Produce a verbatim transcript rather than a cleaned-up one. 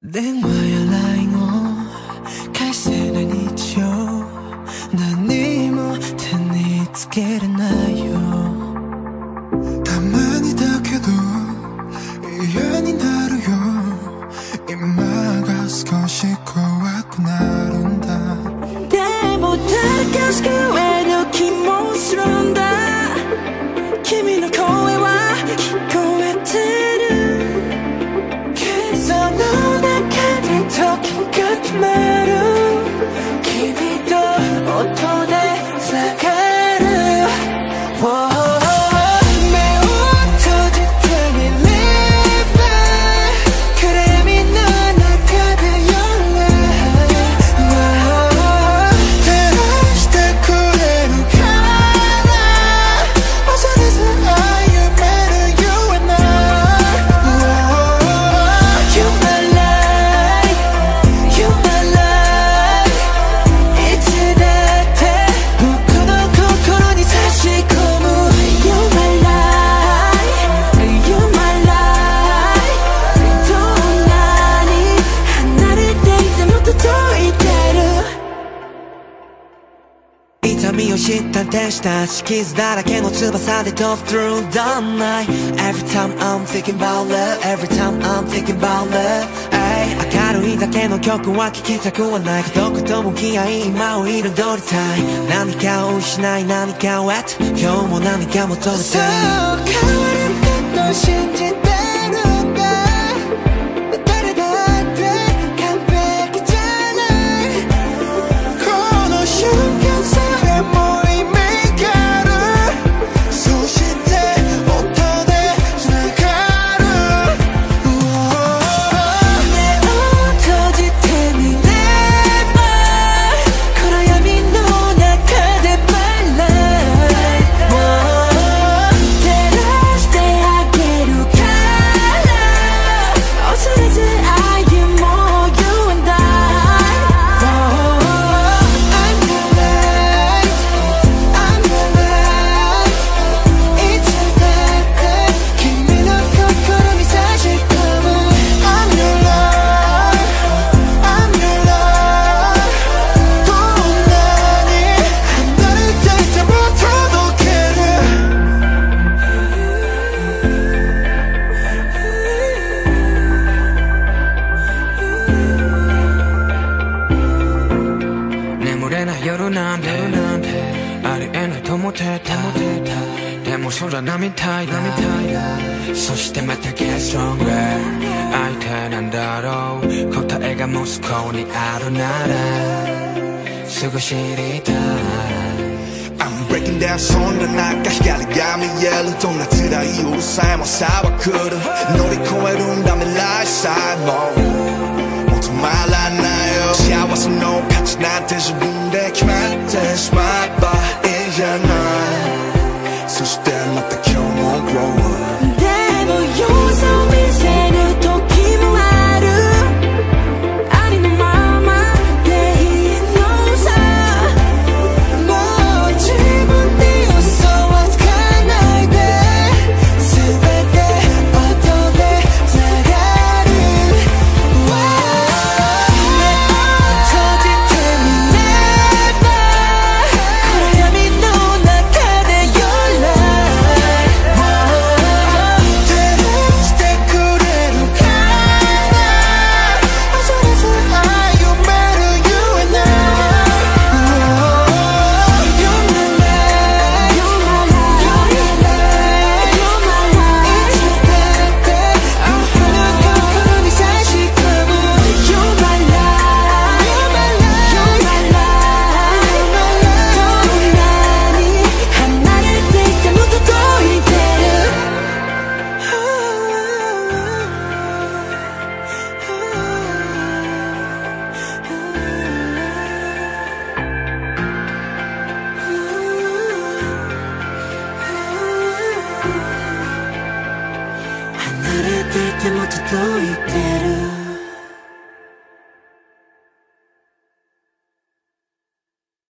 電話や ライン を返せない日曜、何も手につけれないよ。たまにだけど嫌になるよ。今が少し怖くなるんだ。でも誰か救える気もするんだ。君の声は聞こえてる。その中で時が止まる。君と音でつながる、oh。痛みを知った天使たち、傷だらけの翼で飛ぶ through the night。 Every time I'm thinking about love, every time I'm thinking about love、ay、 明るいだけの曲は聴きたくはない。孤独と向き合い今を彩りたい。何かを失い何かを得て、今日も何か求めてる。そう変わることを信じてる。夜なんてありえないと思ってた。でも空波みたいだ。そしてまた get stronger。 相手なんだろう、答えがモスコにあるならすぐ知りたい。 I'm breaking down そんな中光が見える。どんな辛い夜さえも朝は来る。乗り越えるんだ未来さえももう止まらないよ。幸せの価値なんて自分で決まってしまえばいいじゃない。そしてまた今日も grow up。 でも弱さを見せる時もある。ありのままでいいのさ。もう自分に嘘はつかないで。全て音でつながる、目を閉じてみれば暗闇の中で Your light、 照らしてくれるから恐れず歩める You and I。 You're my light、 You're my light、 You're my light、 いつだって僕の心に差し込む You're my light、 You're my light、 どんなに離れていても届いてる。離れていても届いてる。